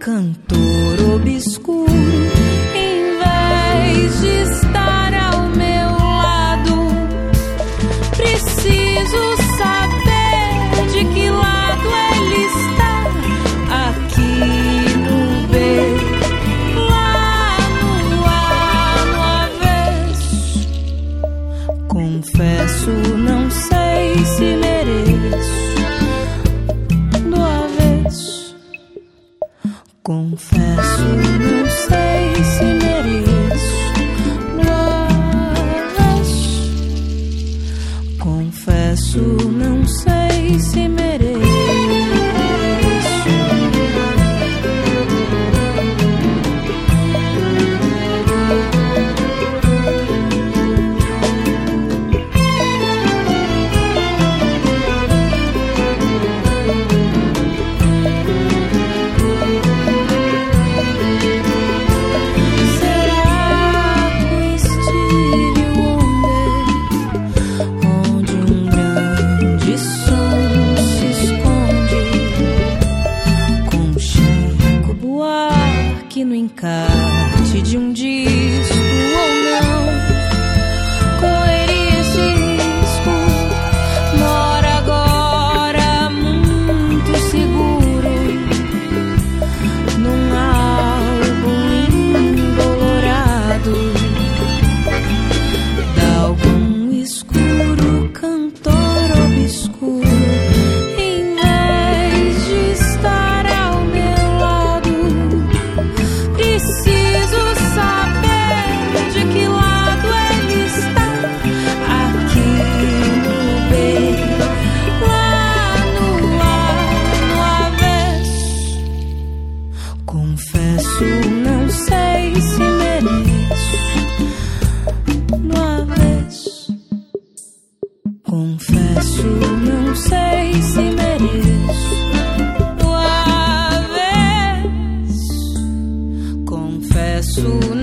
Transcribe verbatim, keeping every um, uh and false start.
cantor obscuro, em vez de estar ao meu lado. Preciso saber de que lado ele está, aqui no B, lá no A, no avesso. Confesso, não sei se mereço. Do avesso. Confesso, não sei se mereço. Do avesso. Confesso, não sei se mereço. No encarte de um disco ou não, correria esse risco. Mora agora muito seguro num álbum embolorado dá algum escuro cantor obscuro. Confesso, não sei se mereço. No avesso. Confesso, não sei se mereço. No avesso. Confesso,